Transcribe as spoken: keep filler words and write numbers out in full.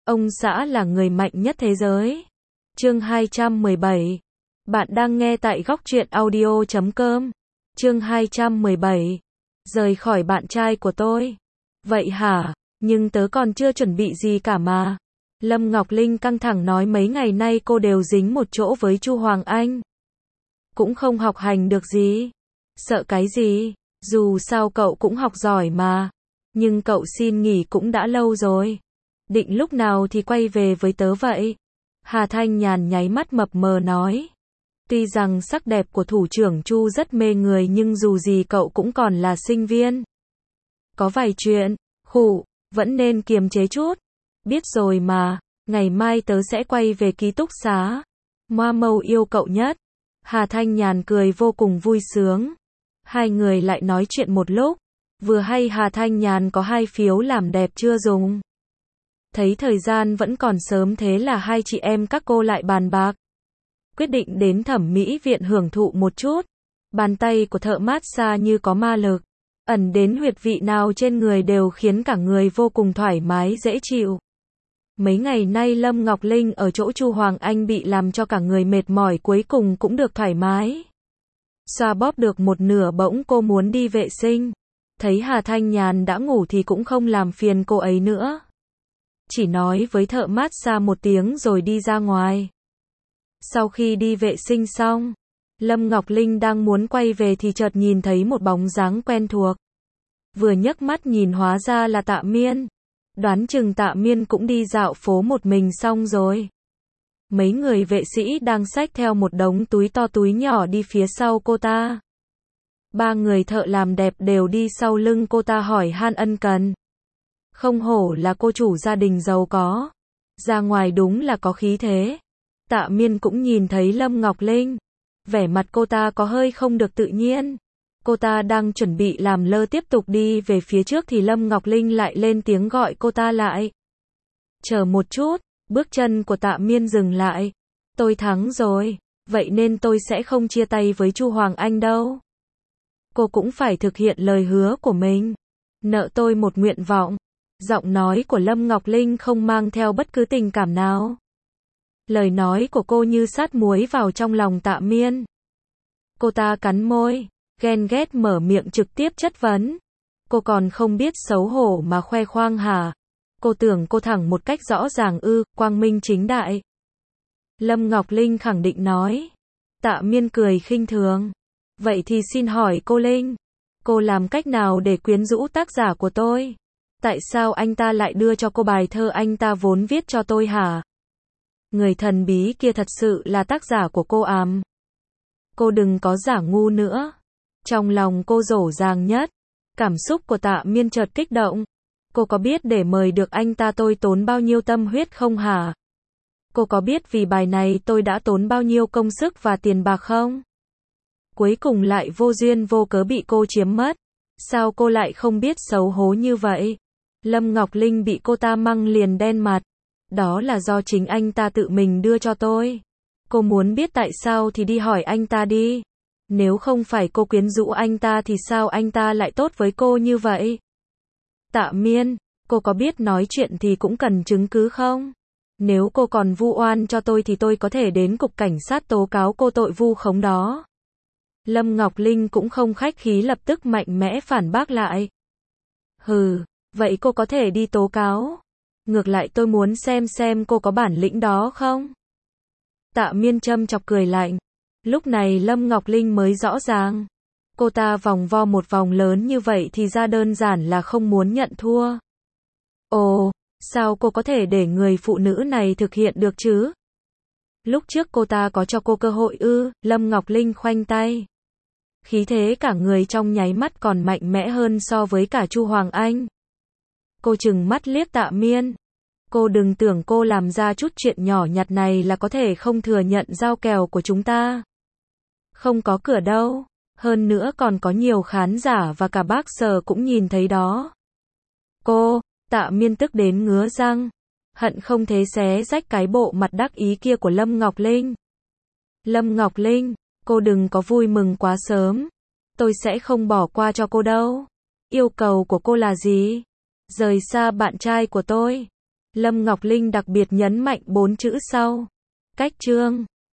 Ông xã là người mạnh nhất thế giới. Chương hai trăm mười bảy. Bạn đang nghe tại góc truyện audio chấm com. Chương hai trăm mười bảy. Rời khỏi bạn trai của tôi. Vậy hả? Nhưng tớ còn chưa chuẩn bị gì cả mà. Lâm Ngọc Linh căng thẳng nói mấy ngày nay cô đều dính một chỗ với Chu Hoàng Anh. Cũng không học hành được gì. Sợ cái gì? Dù sao cậu cũng học giỏi mà. Nhưng cậu xin nghỉ cũng đã lâu rồi. Định lúc nào thì quay về với tớ vậy? Hà Thanh Nhàn nháy mắt mập mờ nói. Tuy rằng sắc đẹp của thủ trưởng Chu rất mê người nhưng dù gì cậu cũng còn là sinh viên. Có vài chuyện, khụ, vẫn nên kiềm chế chút. Biết rồi mà, ngày mai tớ sẽ quay về ký túc xá. Moa Mâu yêu cậu nhất. Hà Thanh Nhàn cười vô cùng vui sướng. Hai người lại nói chuyện một lúc. Vừa hay Hà Thanh Nhàn có hai phiếu làm đẹp chưa dùng. Thấy thời gian vẫn còn sớm thế là hai chị em các cô lại bàn bạc. Quyết định đến thẩm mỹ viện hưởng thụ một chút. Bàn tay của thợ massage như có ma lực. Ẩn đến huyệt vị nào trên người đều khiến cả người vô cùng thoải mái dễ chịu. Mấy ngày nay Lâm Ngọc Linh ở chỗ Chu Hoàng Anh bị làm cho cả người mệt mỏi cuối cùng cũng được thoải mái. Xoa bóp được một nửa bỗng cô muốn đi vệ sinh. Thấy Hà Thanh Nhàn đã ngủ thì cũng không làm phiền cô ấy nữa. Chỉ nói với thợ massage một tiếng rồi đi ra ngoài. Sau khi đi vệ sinh xong, Lâm Ngọc Linh đang muốn quay về thì chợt nhìn thấy một bóng dáng quen thuộc. Vừa nhấc mắt nhìn hóa ra là Tạ Miên. Đoán chừng Tạ Miên cũng đi dạo phố một mình xong rồi. Mấy người vệ sĩ đang xách theo một đống túi to túi nhỏ đi phía sau cô ta. Ba người thợ làm đẹp đều đi sau lưng cô ta hỏi han ân cần. Không hổ là cô chủ gia đình giàu có. Ra ngoài đúng là có khí thế. Tạ Miên cũng nhìn thấy Lâm Ngọc Linh. Vẻ mặt cô ta có hơi không được tự nhiên. Cô ta đang chuẩn bị làm lơ tiếp tục đi về phía trước thì Lâm Ngọc Linh lại lên tiếng gọi cô ta lại. Chờ một chút, bước chân của Tạ Miên dừng lại. Tôi thắng rồi, vậy nên tôi sẽ không chia tay với Chu Hoàng Anh đâu. Cô cũng phải thực hiện lời hứa của mình. Nợ tôi một nguyện vọng. Giọng nói của Lâm Ngọc Linh không mang theo bất cứ tình cảm nào. Lời nói của cô như sát muối vào trong lòng Tạ Miên. Cô ta cắn môi, ghen ghét mở miệng trực tiếp chất vấn. Cô còn không biết xấu hổ mà khoe khoang hả? Cô tưởng cô thẳng một cách rõ ràng ư, quang minh chính đại. Lâm Ngọc Linh khẳng định nói. Tạ Miên cười khinh thường. Vậy thì xin hỏi cô Linh, cô làm cách nào để quyến rũ tác giả của tôi? Tại sao anh ta lại đưa cho cô bài thơ anh ta vốn viết cho tôi hả? Người thần bí kia thật sự là tác giả của cô àm. Cô đừng có giả ngu nữa. Trong lòng cô dỗ dàng nhất. Cảm xúc của Tạ Miên chợt kích động. Cô có biết để mời được anh ta tôi tốn bao nhiêu tâm huyết không hả? Cô có biết vì bài này tôi đã tốn bao nhiêu công sức và tiền bạc không? Cuối cùng lại vô duyên vô cớ bị cô chiếm mất. Sao cô lại không biết xấu hổ như vậy? Lâm Ngọc Linh bị cô ta măng liền đen mặt. Đó là do chính anh ta tự mình đưa cho tôi. Cô muốn biết tại sao thì đi hỏi anh ta đi. Nếu không phải cô quyến rũ anh ta thì sao anh ta lại tốt với cô như vậy? Tạ Miên, cô có biết nói chuyện thì cũng cần chứng cứ không? Nếu cô còn vu oan cho tôi thì tôi có thể đến cục cảnh sát tố cáo cô tội vu khống đó. Lâm Ngọc Linh cũng không khách khí lập tức mạnh mẽ phản bác lại. Hừ, vậy cô có thể đi tố cáo. Ngược lại tôi muốn xem xem cô có bản lĩnh đó không? Tạ Miên châm chọc cười lạnh. Lúc này Lâm Ngọc Linh mới rõ ràng. Cô ta vòng vo một vòng lớn như vậy thì ra đơn giản là không muốn nhận thua. Ồ, sao cô có thể để người phụ nữ này thực hiện được chứ? Lúc trước cô ta có cho cô cơ hội ư? Lâm Ngọc Linh khoanh tay. Khí thế cả người trong nháy mắt còn mạnh mẽ hơn so với cả Chu Hoàng Anh. Cô trừng mắt liếc Tạ Miên. Cô đừng tưởng cô làm ra chút chuyện nhỏ nhặt này là có thể không thừa nhận giao kèo của chúng ta. Không có cửa đâu. Hơn nữa còn có nhiều khán giả và cả bác Sở cũng nhìn thấy đó. Cô, Tạ Miên tức đến ngứa răng. Hận không thế xé rách cái bộ mặt đắc ý kia của Lâm Ngọc Linh. Lâm Ngọc Linh, cô đừng có vui mừng quá sớm. Tôi sẽ không bỏ qua cho cô đâu. Yêu cầu của cô là gì? Rời xa bạn trai của tôi. Lâm Ngọc Linh đặc biệt nhấn mạnh bốn chữ sau. Cách chương